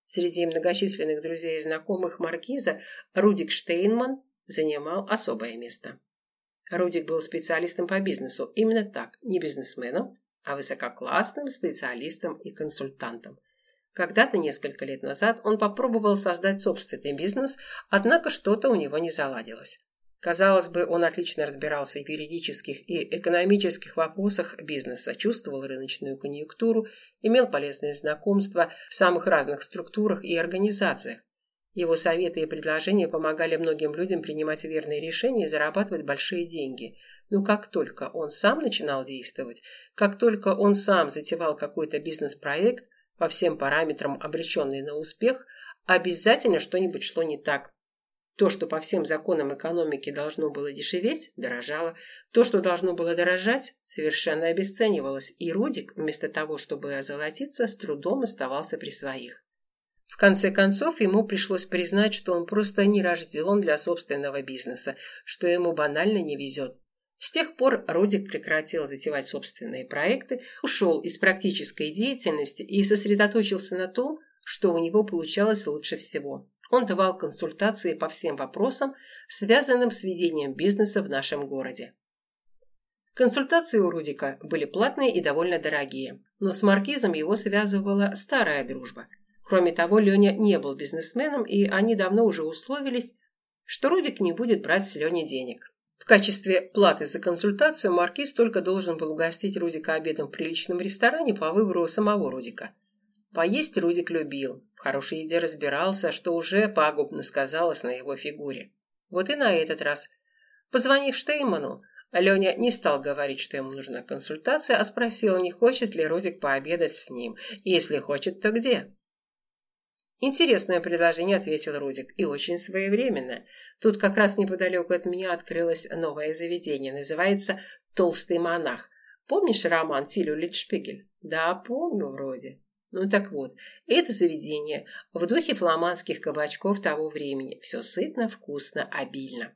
Среди многочисленных друзей и знакомых маркиза Рудик Штейнман занимал особое место. Рудик был специалистом по бизнесу, именно так, не бизнесменом, а высококлассным специалистом и консультантом. Когда-то, несколько лет назад, он попробовал создать собственный бизнес, однако что-то у него не заладилось. Казалось бы, он отлично разбирался в юридических и экономических вопросах бизнеса, чувствовал рыночную конъюнктуру, имел полезные знакомства в самых разных структурах и организациях. Его советы и предложения помогали многим людям принимать верные решения и зарабатывать большие деньги. Но как только он сам начинал действовать, как только он сам затевал какой-то бизнес-проект, по всем параметрам обреченный на успех, обязательно что-нибудь шло не так. То, что по всем законам экономики должно было дешеветь, дорожало. То, что должно было дорожать, совершенно обесценивалось. И Рудик, вместо того, чтобы озолотиться, с трудом оставался при своих. В конце концов, ему пришлось признать, что он просто не рожден для собственного бизнеса, что ему банально не везет. С тех пор Рудик прекратил затевать собственные проекты, ушел из практической деятельности и сосредоточился на том, что у него получалось лучше всего. Он давал консультации по всем вопросам, связанным с ведением бизнеса в нашем городе. Консультации у Рудика были платные и довольно дорогие, но с маркизом его связывала старая дружба. Кроме того, Леня не был бизнесменом, и они давно уже условились, что Рудик не будет брать с Лени денег. В качестве платы за консультацию маркиз только должен был угостить Рудика обедом в приличном ресторане по выбору самого Рудика. Поесть Рудик любил, в хорошей еде разбирался, что уже пагубно сказалось на его фигуре. Вот и на этот раз. Позвонив Штейнману, Леня не стал говорить, что ему нужна консультация, а спросил, не хочет ли Рудик пообедать с ним. И если хочет, то где? «Интересное предложение», — ответил Рудик, — «и очень своевременное. Тут как раз неподалеку от меня открылось новое заведение, называется «Толстый монах». Помнишь роман Тилю Литшпигель?» «Да, помню вроде». Ну так вот, это заведение в духе фламандских кабачков того времени. Все сытно, вкусно, обильно.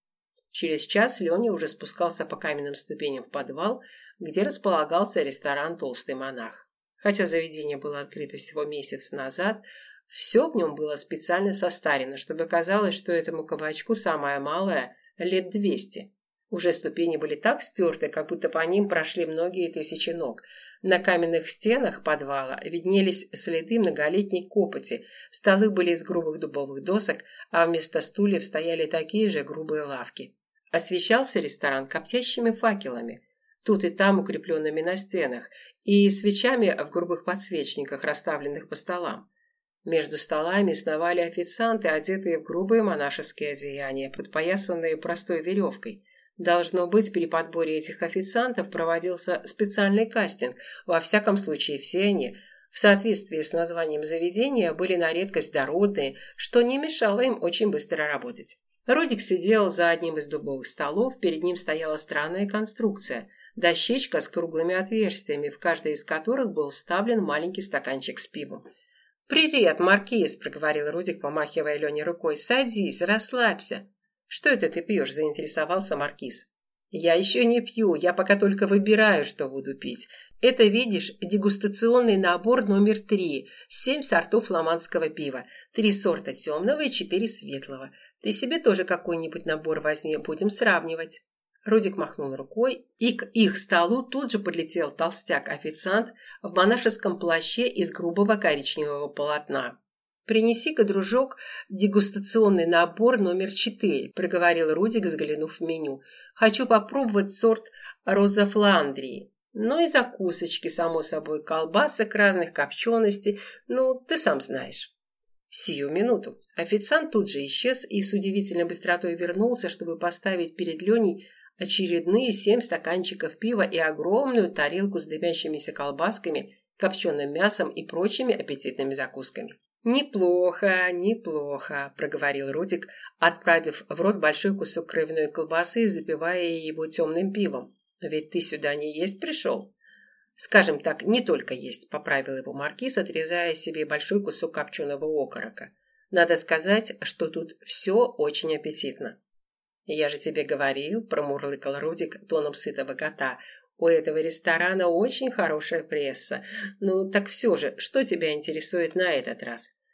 Через час Леня уже спускался по каменным ступеням в подвал, где располагался ресторан «Толстый монах». Хотя заведение было открыто всего месяц назад, все в нем было специально состарено, чтобы казалось, что этому кабачку самое малое лет 200. Уже ступени были так стерты, как будто по ним прошли многие тысячи ног. На каменных стенах подвала виднелись следы многолетней копоти, столы были из грубых дубовых досок, а вместо стульев стояли такие же грубые лавки. Освещался ресторан коптящими факелами, тут и там укрепленными на стенах, и свечами в грубых подсвечниках, расставленных по столам. Между столами сновали официанты, одетые в грубые монашеские одеяния, подпоясанные простой веревкой. Должно быть, при подборе этих официантов проводился специальный кастинг. Во всяком случае, все они, в соответствии с названием заведения, были на редкость дородные, что не мешало им очень быстро работать. Рудик сидел за одним из дубовых столов, перед ним стояла странная конструкция – дощечка с круглыми отверстиями, в каждой из которых был вставлен маленький стаканчик с пивом. «Привет, маркиз!» – проговорил Рудик, помахивая Лене рукой. «Садись, расслабься!» «Что это ты пьешь?» – заинтересовался маркиз. «Я еще не пью, я пока только выбираю, что буду пить. Это, видишь, дегустационный набор номер 3, 7 сортов фламандского пива, 3 сорта темного и 4 светлого. Ты себе тоже какой-нибудь набор возьми, будем сравнивать». Рудик махнул рукой, и к их столу тут же подлетел толстяк-официант в монашеском плаще из грубого коричневого полотна. «Принеси-ка, дружок, дегустационный набор номер 4», – проговорил Рудик, взглянув в меню. «Хочу попробовать сорт Роза Фландрии. Ну и закусочки, само собой, колбасок разных копченостей, ну, ты сам знаешь». Сию минуту. Официант тут же исчез и с удивительной быстротой вернулся, чтобы поставить перед Леней очередные 7 стаканчиков пива и огромную тарелку с дымящимися колбасками, копченым мясом и прочими аппетитными закусками. «Неплохо, неплохо», – проговорил Рудик, отправив в рот большой кусок кровяной колбасы и запивая его темным пивом. «Ведь ты сюда не есть пришел?» «Скажем так, не только есть», – поправил его маркиз, отрезая себе большой кусок копченого окорока. «Надо сказать, что тут все очень аппетитно». «Я же тебе говорил», – промурлыкал Рудик тоном сытого кота, – «у этого ресторана очень хорошая пресса. Ну, так все же, что тебя интересует на этот раз?»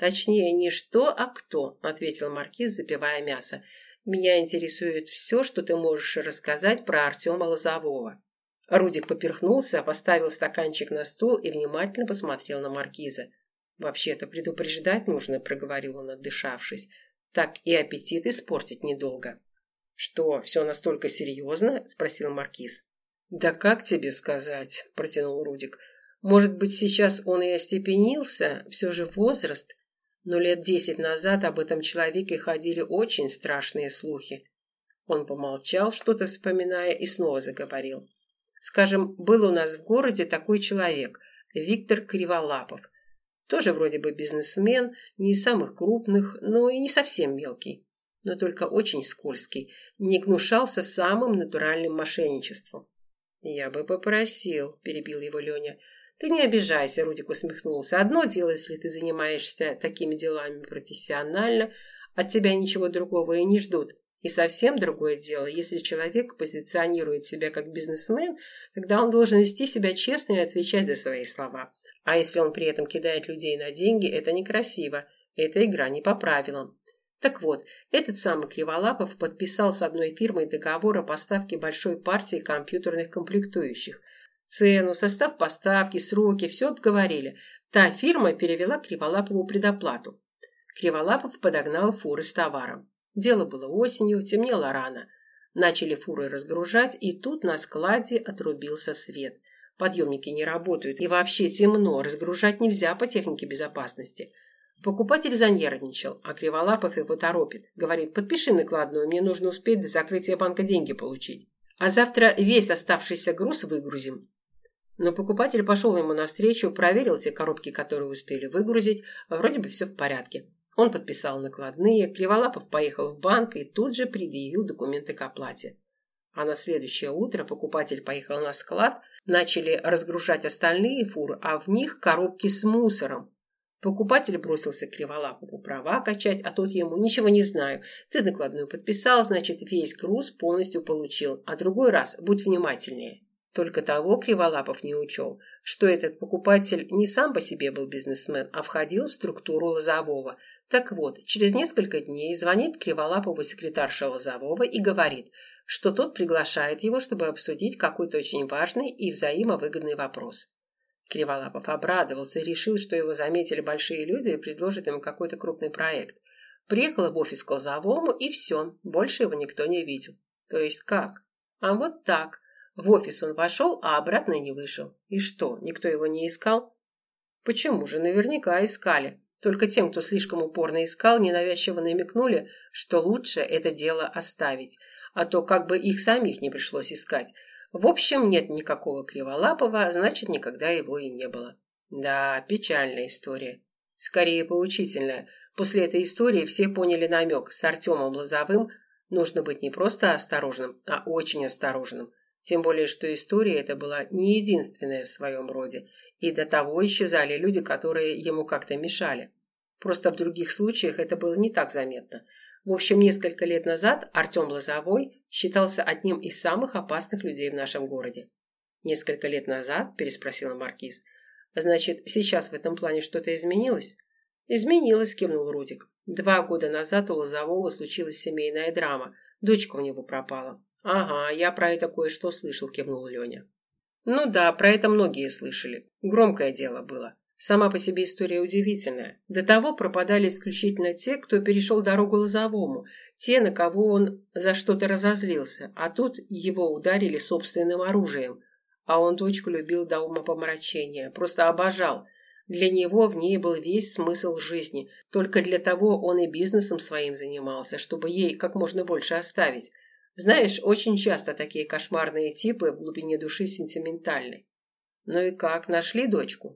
Точнее, не что, а кто, ответил маркиз, запивая мясо. Меня интересует все, что ты можешь рассказать про Артема Лозового. Рудик поперхнулся, поставил стаканчик на стол и внимательно посмотрел на маркиза. «Вообще-то предупреждать нужно», — проговорил он, отдышавшись. «Так и аппетит испортить недолго». «Что, все настолько серьезно?» — спросил маркиз. «Да как тебе сказать?» — протянул Рудик. «Может быть, сейчас он и остепенился, все же возраст, но лет 10 назад об этом человеке ходили очень страшные слухи». Он помолчал, что-то вспоминая, и снова заговорил. «Скажем, был у нас в городе такой человек, Виктор Криволапов. Тоже вроде бы бизнесмен, не из самых крупных, но и не совсем мелкий, но только очень скользкий, не гнушался самым натуральным мошенничеством». «Я бы попросил», – перебил его Леня. «Ты не обижайся», – Рудик усмехнулся. «Одно дело, если ты занимаешься такими делами профессионально, от тебя ничего другого и не ждут. И совсем другое дело, если человек позиционирует себя как бизнесмен, тогда он должен вести себя честно и отвечать за свои слова. А если он при этом кидает людей на деньги, это некрасиво, эта игра не по правилам». Так вот, этот самый Криволапов подписал с одной фирмой договор о поставке большой партии компьютерных комплектующих. Цену, состав поставки, сроки – все обговорили. Та фирма перевела Криволапову предоплату. Криволапов подогнал фуры с товаром. Дело было осенью, темнело рано. Начали фуры разгружать, и тут на складе отрубился свет. Подъемники не работают, и вообще темно, разгружать нельзя по технике безопасности. Покупатель занервничал, а Криволапов его торопит. Говорит: подпиши накладную, мне нужно успеть до закрытия банка деньги получить. А завтра весь оставшийся груз выгрузим. Но покупатель пошел ему навстречу, проверил те коробки, которые успели выгрузить, вроде бы все в порядке. Он подписал накладные, Криволапов поехал в банк и тут же предъявил документы к оплате. А на следующее утро покупатель поехал на склад, начали разгружать остальные фуры, а в них коробки с мусором. Покупатель бросился к Криволапову права качать, а тот ему: ничего не знаю. Ты накладную подписал, значит, весь груз полностью получил, а другой раз будь внимательнее. Только того Криволапов не учел, что этот покупатель не сам по себе был бизнесмен, а входил в структуру Лозового. Так вот, через несколько дней звонит Криволапову секретарша Лозового и говорит, что тот приглашает его, чтобы обсудить какой-то очень важный и взаимовыгодный вопрос. Криволапов обрадовался и решил, что его заметили большие люди и предложат ему какой-то крупный проект. Приехал в офис к Лозовому, и все, больше его никто не видел. То есть как? А вот так. В офис он вошел, а обратно не вышел. И что, никто его не искал? Почему же? Наверняка искали. Только тем, кто слишком упорно искал, ненавязчиво намекнули, что лучше это дело оставить, а то как бы их самих не пришлось искать. В общем, нет никакого Криволапова, значит, никогда его и не было. Да, печальная история. Скорее поучительная. После этой истории все поняли намек. С Артемом Лозовым нужно быть не просто осторожным, а очень осторожным. Тем более, что история эта была не единственная в своем роде. И до того исчезали люди, которые ему как-то мешали. Просто в других случаях это было не так заметно. В общем, несколько лет назад Артем Лозовой считался одним из самых опасных людей в нашем городе. «Несколько лет назад?» – переспросила маркиз. «Значит, сейчас в этом плане что-то изменилось?» «Изменилось», – кивнул Рудик. 2 года назад у Лозового случилась семейная драма. Дочка у него пропала. «Ага, я про это кое-что слышал», – кивнул Леня. «Ну да, про это многие слышали. Громкое дело было. Сама по себе история удивительная. До того пропадали исключительно те, кто перешел дорогу Лозовому, те, на кого он за что-то разозлился, а тут его ударили собственным оружием. А он дочку любил до умопомрачения, просто обожал. Для него в ней был весь смысл жизни. Только для того он и бизнесом своим занимался, чтобы ей как можно больше оставить. Знаешь, очень часто такие кошмарные типы в глубине души сентиментальны. Ну и как, нашли дочку?»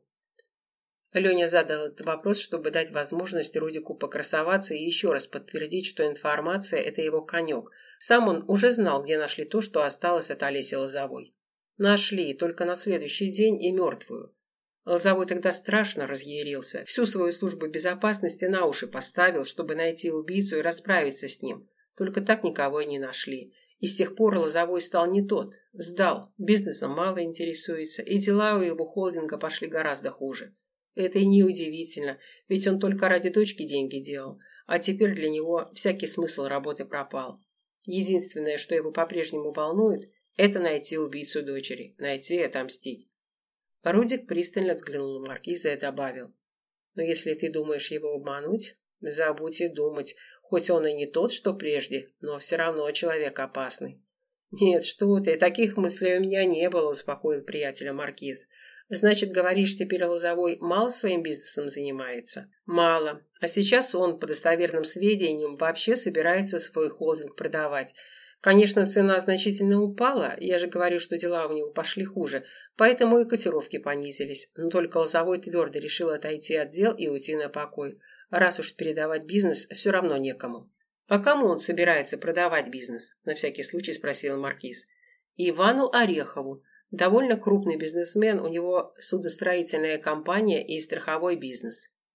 Леня задал этот вопрос, чтобы дать возможность Рудику покрасоваться и еще раз подтвердить, что информация – это его конек. Сам он уже знал, где нашли то, что осталось от Олеси Лозовой. Нашли, только на следующий день и мертвую. Лозовой тогда страшно разъярился. Всю свою службу безопасности на уши поставил, чтобы найти убийцу и расправиться с ним. Только так никого и не нашли. И с тех пор Лозовой стал не тот. Сдал, бизнесом мало интересуется, и дела у его холдинга пошли гораздо хуже. Это и неудивительно, ведь он только ради дочки деньги делал, а теперь для него всякий смысл работы пропал. Единственное, что его по-прежнему волнует, это найти убийцу дочери, найти и отомстить. Рудик пристально взглянул на маркиза и добавил: «Но если ты думаешь его обмануть, забудь и думать, хоть он и не тот, что прежде, но все равно человек опасный». «Нет, что ты, таких мыслей у меня не было», – успокоил приятеля маркиз. «Значит, говоришь, теперь Лозовой мало своим бизнесом занимается?» «Мало. А сейчас он, по достоверным сведениям, вообще собирается свой холдинг продавать. Конечно, цена значительно упала, я же говорю, что дела у него пошли хуже, поэтому и котировки понизились. Но только Лозовой твердо решил отойти от дел и уйти на покой. Раз уж передавать бизнес все равно некому». «А кому он собирается продавать бизнес?» – на всякий случай спросил маркиз. «Ивану Орехову. Довольно крупный бизнесмен, у него судостроительная компания и страховой бизнес».